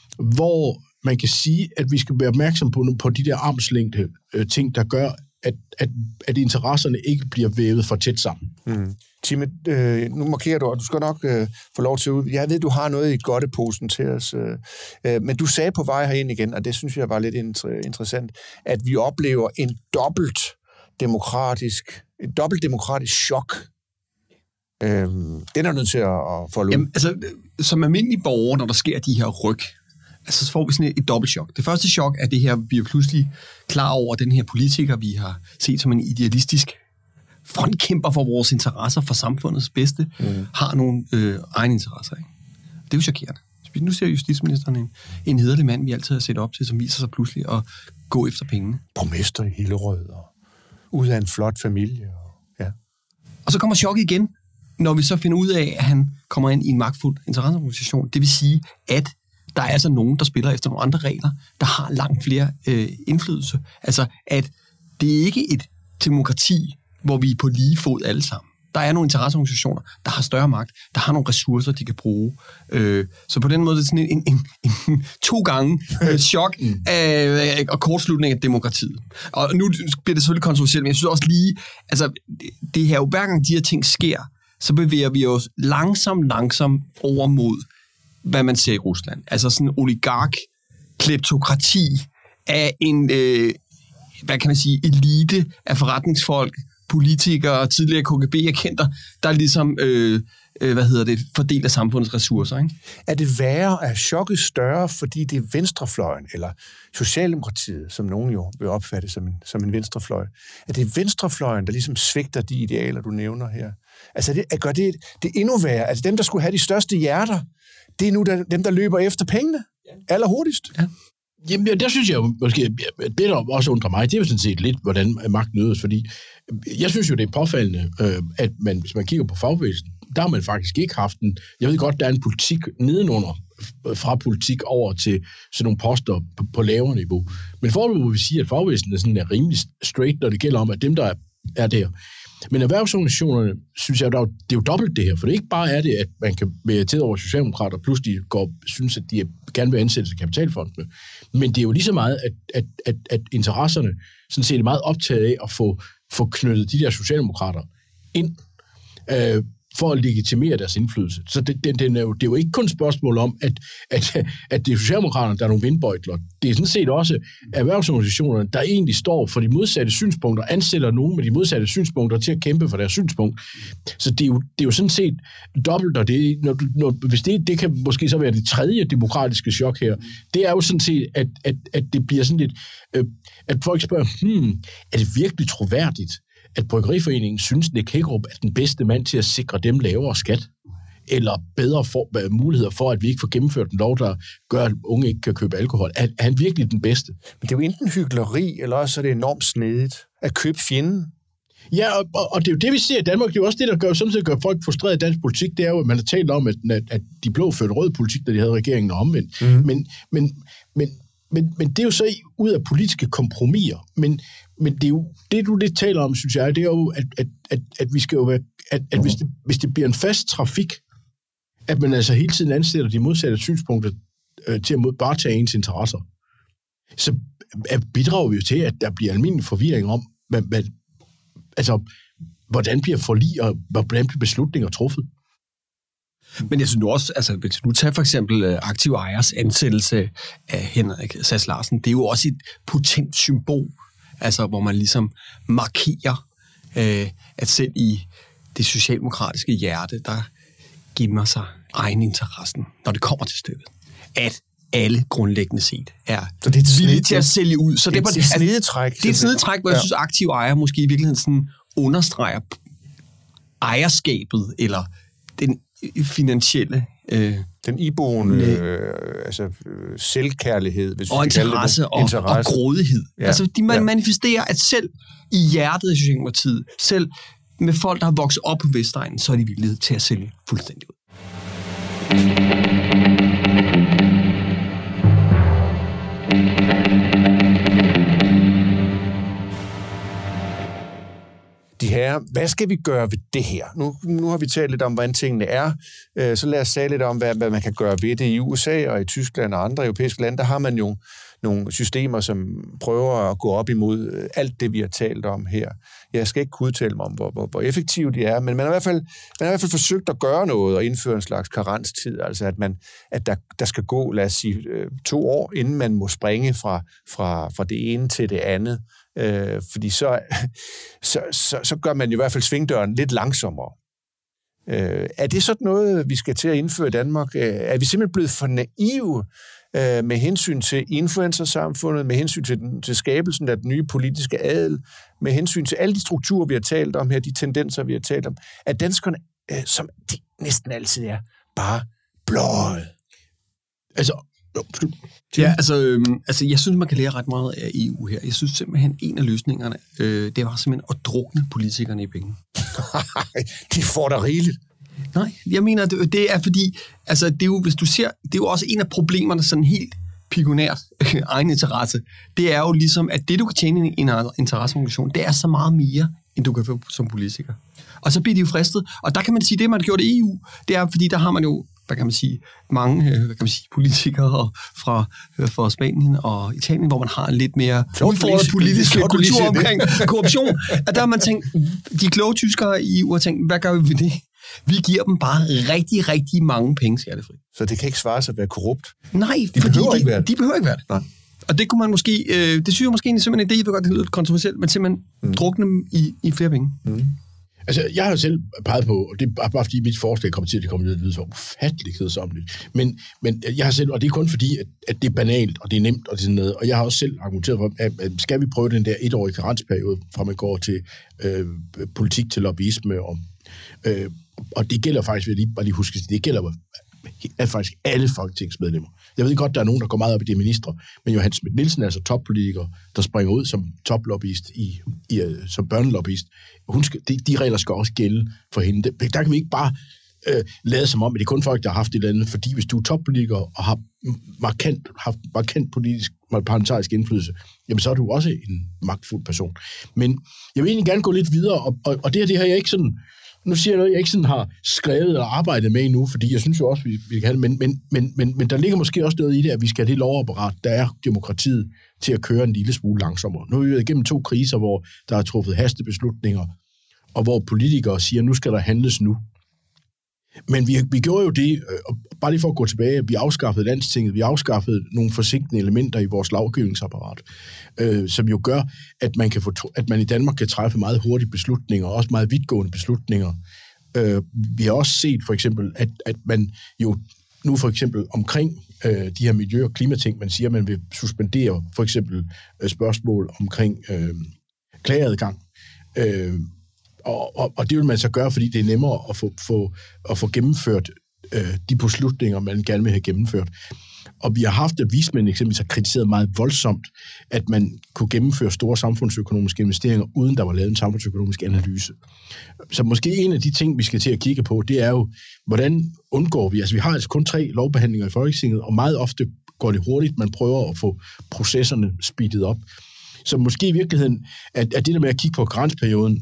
hvor man kan sige, at vi skal være opmærksom på, på de der armslængde øh, ting, der gør, at, at, at interesserne ikke bliver vævet for tæt sammen. Mm. Time, øh, nu markerer du, og du skal nok øh, få lov til at ud. Jeg ved, du har noget i godteposen til os, øh, øh, men du sagde på vej herind igen, og det synes jeg var lidt inter- interessant, at vi oplever en dobbelt demokratisk, en dobbelt demokratisk chok. Øh, den er nødt til at, at folde ud. Jamen, altså, som almindelige borgere, når der sker de her ryg, altså, så får vi sådan et, et dobbelt chok. Det første chok er det her, vi er pludselig klar over, den her politiker, vi har set som en idealistisk frontkæmper for vores interesser, for samfundets bedste, mm. har nogle øh, egne interesser. Ikke? Det er jo chokerende. Nu ser justitsministeren en, en hederlig mand, vi altid har set op til, som viser sig pludselig at gå efter pengene. Borgmester i Hillerød, og ud af en flot familie. Og, ja. og så kommer chokket igen, når vi så finder ud af, at han kommer ind i en magtfuld interesseorganisation. Det vil sige, at der er altså nogen, der spiller efter nogle andre regler, der har langt flere øh, indflydelse. Altså, at det er ikke et demokrati, hvor vi er på lige fod alle sammen. Der er nogle interesseorganisationer, der har større magt, der har nogle ressourcer, de kan bruge. Øh, så på den måde er det sådan en, en, en, en to gange øh, chok af, og kortslutning af demokratiet. Og nu bliver det selvfølgelig kontroversielt, men jeg synes også lige, altså det, det her, hver gang de her ting sker, så bevæger vi os langsomt, langsomt over mod hvad man ser i Rusland. Altså sådan en oligark, kleptokrati af en, øh, hvad kan man sige, elite af forretningsfolk, politikere og tidligere K G B-agenter, der ligesom, øh, øh, hvad hedder det, fordeler samfundets ressourcer, ikke? Er det værre, er chokket større, fordi det er venstrefløjen, eller Socialdemokratiet, som nogen jo vil opfatte som en, som en venstrefløj? Er det venstrefløjen, der ligesom svigter de idealer, du nævner her? Altså, det, gør det, det endnu værre? Altså, dem, der skulle have de største hjerter, det er nu der, dem, der løber efter pengene allerhurtigst? Ja. Jamen, der synes jeg jo, måske, det der også undrer mig, det er jo sådan set lidt, hvordan magten ødes, fordi jeg synes jo, det er påfaldende, at man, hvis man kigger på fagbevægelsen, der har man faktisk ikke haft en, jeg ved godt, der er en politik nedenunder, fra politik over til sådan nogle poster på, på lavere niveau. Men foreløbig må vi sige, at fagbevægelsen er sådan er rimelig straight, når det gælder om, at dem, der er, er der. Men erhvervsorganisationerne, synes jeg, det er jo dobbelt det her, for det ikke bare er det, at man kan være irriteret over socialdemokrater, og pludselig går, synes, at de gerne vil ansætte sig kapitalfondene. Men det er jo lige så meget, at, at, at, at interesserne sådan set er meget optaget af at få, få knyttet de der socialdemokrater ind, øh, for at legitimere deres indflydelse. Så det, det, det, er jo, det er jo ikke kun et spørgsmål om, at, at, at det er socialdemokraterne, der er nogle vindbøjtler. Det er sådan set også erhvervsorganisationerne, der egentlig står for de modsatte synspunkter, ansætter nogen med de modsatte synspunkter til at kæmpe for deres synspunkt. Så det er jo, det er jo sådan set dobbelt, og det, når, når, hvis det, det kan måske så være det tredje demokratiske chok her, det er jo sådan set, at, at, at det bliver sådan lidt, øh, at folk spørger, hmm, er det virkelig troværdigt, at Bryggeriforeningen synes, Nick Hækkerup er den bedste mand til at sikre dem lavere skat, eller bedre for, muligheder for, at vi ikke får gennemført en lov, der gør, at unge ikke kan købe alkohol. Er, er han virkelig den bedste? Men det er jo enten hykleri, eller også er det enormt snedigt at købe fjenden. Ja, og, og det er jo det, vi ser i Danmark. Det er jo også det, der gør, samtidig gør folk frustreret i dansk politik. Det er jo, at man har talt om, at, at de blå førte rød politik, da de havde regeringen og omvendt. Mm. Men, men, men, men, men det er jo så ud af politiske kompromiser. Men Men det, er jo, det, du lidt taler om, synes jeg, det er jo, at, at, at, at vi skal jo være, at, at hvis, det, hvis det bliver en fast trafik, at man altså hele tiden ansætter de modsatte synspunkter øh, til at bare tage ens interesser, så bidrager vi jo til, at der bliver almindelig forvirring om, hvad, hvad, altså, hvordan bliver forlig og hvordan bliver beslutninger truffet. Men jeg synes nu også, altså hvis du tager for eksempel aktiv ejers ansættelse af Henrik Sass Larsen, det er jo også et potent symbol, altså hvor man ligesom markerer, øh, at selv i det socialdemokratiske hjerte, der gemmer sig egeninteressen, når det kommer til stykket. At alle grundlæggende set er, så det er villige til at sælge ud. Så det, det, det er et snedetræk. Det er et snedetræk, hvor jeg synes, aktiv ejer måske i virkeligheden sådan understreger ejerskabet, eller den finansielle øh, den iboende øh, altså, øh, selvkærlighed, hvis og interesse, det, og, interesse og grådighed. Ja, altså, de man ja. manifesterer, at selv i hjertet af Socialdemokratiet, selv med folk, der har vokset op på Vestegnen, så er de villige til at sælge fuldstændig ud. De her, hvad skal vi gøre ved det her? Nu, nu har vi talt lidt om, hvordan tingene er. Så lad os tale lidt om, hvad, hvad man kan gøre ved det i U S A og i Tyskland og andre europæiske lande. Der har man jo nogle systemer, som prøver at gå op imod alt det, vi har talt om her. Jeg skal ikke kunne udtale mig om, hvor, hvor, hvor effektive de er, men man har, i hvert fald, man har i hvert fald forsøgt at gøre noget og indføre en slags karenstid, altså at, man, at der, der skal gå, lad os sige, to år, inden man må springe fra, fra, fra det ene til det andet. Øh, fordi så, så, så, så gør man i hvert fald svingdøren lidt langsommere. Øh, er det sådan noget, vi skal til at indføre i Danmark? Øh, er vi simpelthen blevet for naive øh, med hensyn til influencersamfundet, med hensyn til, den, til skabelsen af den nye politiske adel, med hensyn til alle de strukturer, vi har talt om her, de tendenser, vi har talt om, at danskerne, øh, som de næsten altid er, bare blåøjet? Altså, Ja, altså, øhm, altså, jeg synes, man kan lære ret meget af E U her. Jeg synes simpelthen, en af løsningerne, øh, det var simpelthen at drukne politikerne i penge. De får der rigeligt. Nej, jeg mener, det, det er fordi, altså, det er jo, hvis du ser, det er jo også en af problemerne, sådan helt pigionært egen interesse. Det er jo ligesom, at det, du kan tjene i en interesseorganisation, det er så meget mere, end du kan få som politiker. Og så bliver de jo fristet. Og der kan man sige, det man har gjort i E U, det er, fordi der har man jo, hvad kan man sige, mange hvad kan man sige, politikere fra, fra Spanien og Italien, hvor man har en lidt mere udfordret politisk kultur omkring korruption. Og der har man tænkt, de kloge tyskere i E U har tænkt, hvad gør vi ved det? Vi giver dem bare rigtig, rigtig mange penge skattefrit. Så det kan ikke svare sig at være korrupt? Nej, de fordi behøver de, ikke være det. De behøver ikke være det. Nej. Og det kunne man måske, øh, det synes jeg måske egentlig simpelthen, det er godt, det lyder kontroversielt, men simpelthen mm. drukne dem i, i flere penge. Mm. Altså, jeg har selv peget på, og det er bare fordi mit forslag kommer til, at det kommer til at lyde så ufatteligt kedsommeligt. Men, men jeg har selv, og det er kun fordi, at, at det er banalt, og det er nemt, og det er sådan noget. Og jeg har også selv argumenteret for, at, at skal vi prøve den der etårige karensperiode, fra man går til øh, politik til lobbyisme, og, øh, og det gælder faktisk, vil jeg lige, bare lige huske, det gælder at faktisk alle folketingsmedlemmer. Jeg ved godt, der er nogen, der går meget op i det ministre, men Johan Schmidt Nielsen er altså toppolitiker, der springer ud som toplobbyist, i, i, som børnelobbyist. Hun skal, de, de regler skal også gælde for hende. Der, der kan vi ikke bare øh, lade som om, at det er kun folk, der har haft et eller andet, fordi hvis du er toppolitiker og har markant, haft markant politisk, parlamentarisk indflydelse, jamen så er du også en magtfuld person. Men jeg vil egentlig gerne gå lidt videre, og, og, og det her, det har jeg ikke sådan... Nu siger jeg noget, jeg ikke sådan har skrevet eller arbejdet med endnu, fordi jeg synes jo også, vi, vi kan det, men, men, men, men, men der ligger måske også noget i det, at vi skal have det lovapparat, der er demokratiet, til at køre en lille smule langsommere. Nu har vi været igennem to kriser, hvor der er truffet hastebeslutninger, og hvor politikere siger, nu skal der handles nu. Men vi, vi gjorde jo det, og bare lige for at gå tilbage, vi afskaffede Landstinget, vi afskaffede nogle forsinkende elementer i vores lovgivningsapparat, øh, som jo gør, at man, kan få, at man i Danmark kan træffe meget hurtige beslutninger, og også meget vidtgående beslutninger. Øh, vi har også set for eksempel, at, at man jo nu for eksempel omkring øh, de her miljø- og klimating, man siger, at man vil suspendere for eksempel øh, spørgsmål omkring øh, klageadgang. Øh, Og, og, og det vil man så gøre, fordi det er nemmere at få, få, at få gennemført øh, de beslutninger, man gerne vil have gennemført. Og vi har haft, at vismænd eksempelvis har kritiseret meget voldsomt, at man kunne gennemføre store samfundsøkonomiske investeringer, uden der var lavet en samfundsøkonomisk analyse. Så måske en af de ting, vi skal til at kigge på, det er jo, hvordan undgår vi, altså vi har altså kun tre lovbehandlinger i Folketinget, og meget ofte går det hurtigt, man prøver at få processerne speedet op. Så måske i virkeligheden, at, at det der med at kigge på karensperioden,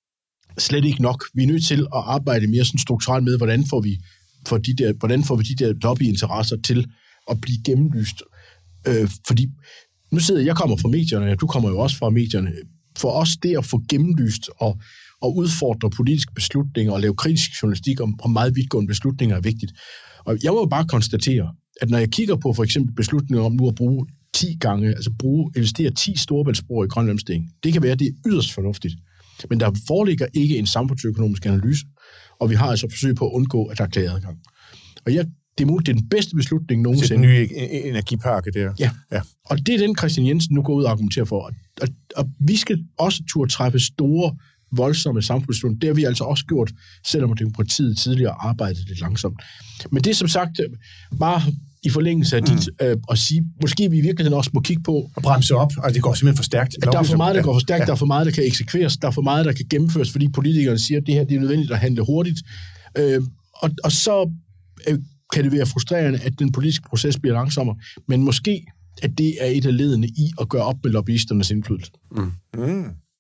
slet ikke nok. Vi er nødt til at arbejde mere sådan strukturelt med, hvordan får vi, for de der, hvordan får vi de der lobbyinteresser til at blive gennemlyst. Øh, fordi nu sidder jeg kommer fra medierne, og du kommer jo også fra medierne. For os det at få gennemlyst og, og udfordre politiske beslutninger og lave kritisk journalistik om, om meget vidtgående beslutninger er vigtigt. Og jeg må jo bare konstatere, at når jeg kigger på for eksempel beslutninger om nu at bruge ti gange, altså bruge, investere ti storebæltsbroer i Grønlandsdelen, det kan være, at det er yderst fornuftigt. Men der foreligger ikke en samfundsøkonomisk analyse, og vi har altså forsøg på at undgå, at der er klageadgang. Og jeg, det er muligt, det er den bedste beslutning nogensinde. Det er den nye energiparke der. Ja. ja, og det er den, Christian Jensen nu går ud og argumenterer for. Og, og, og vi skal også turde træffe store, voldsomme samfundsbeslutninger. Det har vi altså også gjort, selvom demokratiet tidligere arbejdede lidt langsomt. Men det er som sagt bare i forlængelse af dit, mm. øh, at sige, måske vi i virkeligheden også må kigge på... Og bremse op, og det går simpelthen for stærkt. At der er for meget, der går for stærkt, ja. Der er for meget, der kan eksekveres, der er for meget, der kan gennemføres, fordi politikerne siger, at det her det er nødvendigt at handle hurtigt. Øh, og, og så øh, kan det være frustrerende, at den politiske proces bliver langsommere, men måske, at det er et af ledene i at gøre op med lobbyisternes indflydelse. Mm. Mm.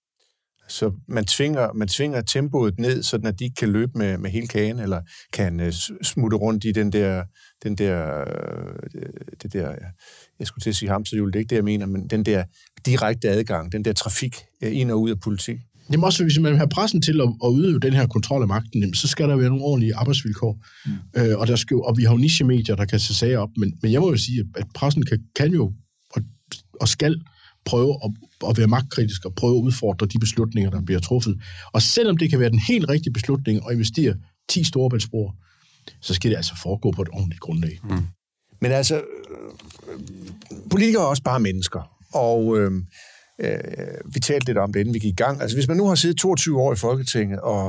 Så man tvinger, man tvinger tempoet ned, sådan at de ikke kan løbe med, med hele kagen, eller kan uh, smutte rundt i den der, den der, uh, det der, jeg skulle til at sige hamsterhjul, det er ikke det, jeg mener, men den der direkte adgang, den der trafik uh, ind og ud af politik. Jamen også, hvis man vil have pressen til at, at udøve den her kontrol af magten, jamen, så skal der være nogle ordentlige arbejdsvilkår. Mm. Øh, og, der skal, og vi har jo niche-medier, der kan se sager op, men, men jeg må jo sige, at pressen kan, kan jo og, og skal prøve at, at være magtkritisk og prøve at udfordre de beslutninger, der bliver truffet. Og selvom det kan være den helt rigtige beslutning at investere ti storebæltsbroer, så skal det altså foregå på et ordentligt grundlag. Mm. Men altså, politikere er også bare mennesker, og øh, øh, vi talte lidt om det, inden vi gik i gang. Altså, hvis man nu har siddet toogtyve år i Folketinget, og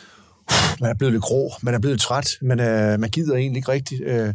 uh, man er blevet lidt grå, man er blevet træt, man, er, man gider egentlig ikke rigtigt, øh,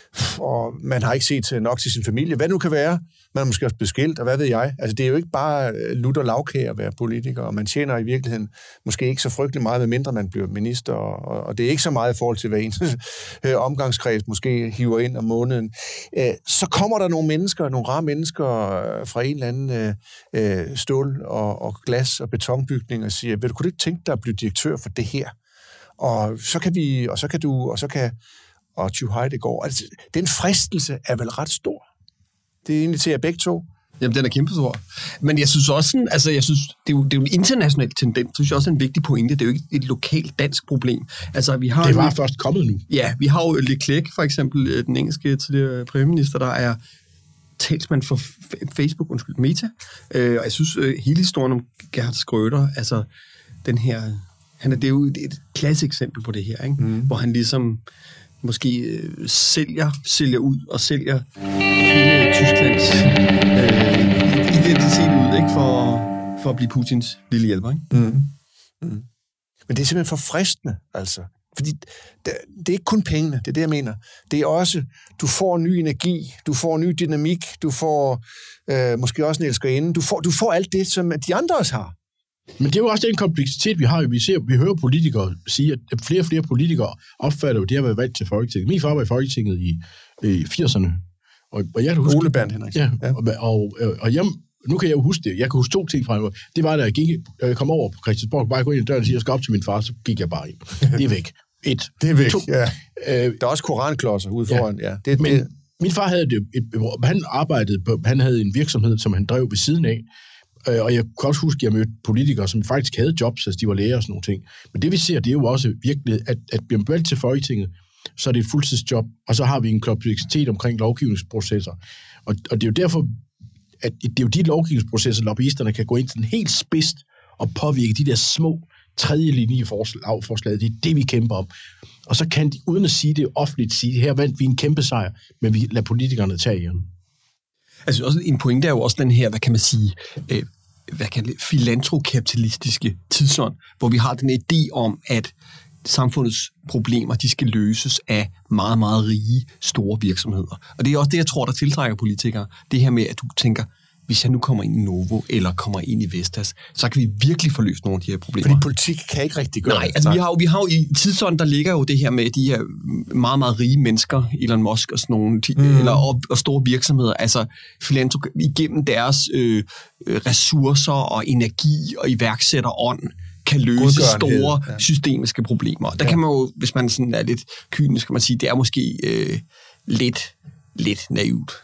og man har ikke set nok til sin familie, hvad nu kan være, man er måske også beskilt, og hvad ved jeg. Altså, det er jo ikke bare lutter og lavkage at være politiker, og man tjener i virkeligheden måske ikke så frygtelig meget, medmindre man bliver minister, og, og det er ikke så meget i forhold til, hvad ens omgangskreds måske hiver ind om måneden. Øh, så kommer der nogle mennesker, nogle rare mennesker fra en eller anden øh, stål og, og glas og betonbygning og siger, vil du kunne ikke tænke dig at blive direktør for det her? Og så kan vi, og så kan du, og så kan, og Tjuhej det går. Altså, den fristelse er vel ret stor. Det er egentlig til jer begge to. Jamen, den er kæmpestor. Men jeg synes også, sådan, altså, jeg synes, det er, jo, det er jo en international tendens. Det synes jeg også er en vigtig pointe. Det er jo ikke et lokalt dansk problem. Altså, vi har det var jo, først kommet nu. Ja, vi har jo Leclerc, for eksempel, den engelske tidligere premierminister, der er talsmand for Facebook, undskyld, Meta. Øh, og jeg synes, øh, hele historien om Gerhard Schröder, altså den her, han er, det er jo et, et klassisk eksempel på det her, ikke? Mm. Hvor han ligesom måske øh, sælger, sælger ud og sælger hele Tysklands øh, identitet ud, ikke? For, for at blive Putins lille hjælper, ikke? Mm. Mm. Men det er simpelthen for fristende, altså. Fordi det, det er ikke kun pengene, det er det, jeg mener. Det er også, du får ny energi, du får ny dynamik, du får øh, måske også en elskerinde, du får, du får alt det, som de andre også har. Men det er jo også den kompleksitet, vi har. Vi ser, vi hører politikere sige, at flere og flere politikere opfatter jo det at være valgt til Folketinget. Min far var i Folketinget i, i firserne. Og, og jeg kan huske... Ole Bernd Henriksen. Ja, ja. Og, og, og, og jeg, nu kan jeg jo huske det. Jeg kan huske to ting fra mig. Det var, da jeg, gik, jeg kom over på Christiansborg, bare gå ind i døren og sige, jeg skal op til min far, så gik jeg bare ind. Det er væk. Et. Det er væk, to. Ja. Øh, der er også koranklodser ude foran. Ja. Ja. Det, men det. Min far havde det, et, han arbejdede på, han havde en virksomhed, som han drev ved siden af, og jeg kan også huske, at jeg mødte politikere, som faktisk havde jobs, altså de var læger og sådan nogle ting. Men det vi ser, det er jo også virkelig, at, at bliver valgt til Folketinget, så er det et fuldtidsjob, og så har vi en kompleksitet omkring lovgivningsprocesser. Og, og det er jo derfor, at det er jo de lovgivningsprocesser, lobbyisterne kan gå ind sådan helt spidst og påvirke de der små tredje linje i lovforslaget. Det er det, vi kæmper om. Og så kan de, uden at sige det offentligt, sige, her vandt vi en kæmpe sejr, men vi lader politikerne tage igen. Altså også en pointe er jo også den her, hvad kan man sige, øh, hvad kan det, filantrokapitalistiske tidsånd, hvor vi har den idé om, at samfundets problemer, de skal løses af meget, meget rige, store virksomheder. Og det er også det, jeg tror, der tiltrækker politikere. Det her med, at du tænker, hvis jeg nu kommer ind i Novo, eller kommer ind i Vestas, så kan vi virkelig få løst nogle af de her problemer. Fordi politik kan ikke rigtig gøre Nej, det. altså vi har, jo, vi har jo i tidsånden, der ligger jo det her med de her meget, meget rige mennesker, Elon Musk og sådan nogle, de, mm. eller, og, og store virksomheder, altså filantrop, igennem deres øh, ressourcer og energi og iværksætterånd, kan løse store ja. systemiske problemer. Der ja. kan man jo, hvis man sådan er lidt kynisk, kan man sige, det er måske øh, lidt lidt naivt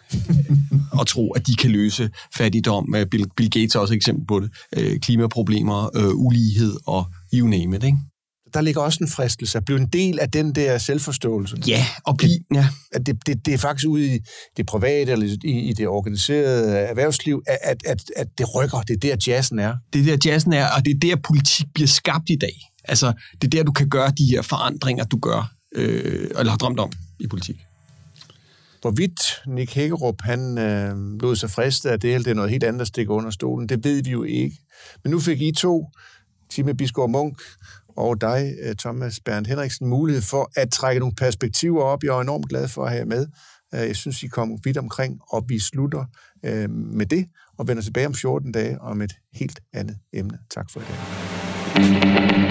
at tro, at de kan løse fattigdom. Bill, Bill Gates er også et eksempel på det. Øh, klimaproblemer, øh, ulighed og you name it, ikke? Der ligger også en fristelse at blive en del af den der selvforståelse. Ja, og blive... Ja. At det, det, det er faktisk ude i det private eller i, i det organiserede erhvervsliv, at, at, at det rykker. Det er der, jazzen er. Det er der, jazzen er, og det er der, politik bliver skabt i dag. Altså, det er der, du kan gøre de her forandringer, du gør, øh, eller har drømt om i politik. Hvorvidt Nick Hækkerup, han øh, lod sig friste af det, eller det er noget helt andet at stikke under stolen, det ved vi jo ikke. Men nu fik I to, Time Bisgaard Munch og dig, Thomas Bernd Henriksen, mulighed for at trække nogle perspektiver op. Jeg er enormt glad for at have jer med. Jeg synes, I kom vidt omkring, og vi slutter øh, med det, og vender tilbage om fjorten dage om et helt andet emne. Tak for i dag.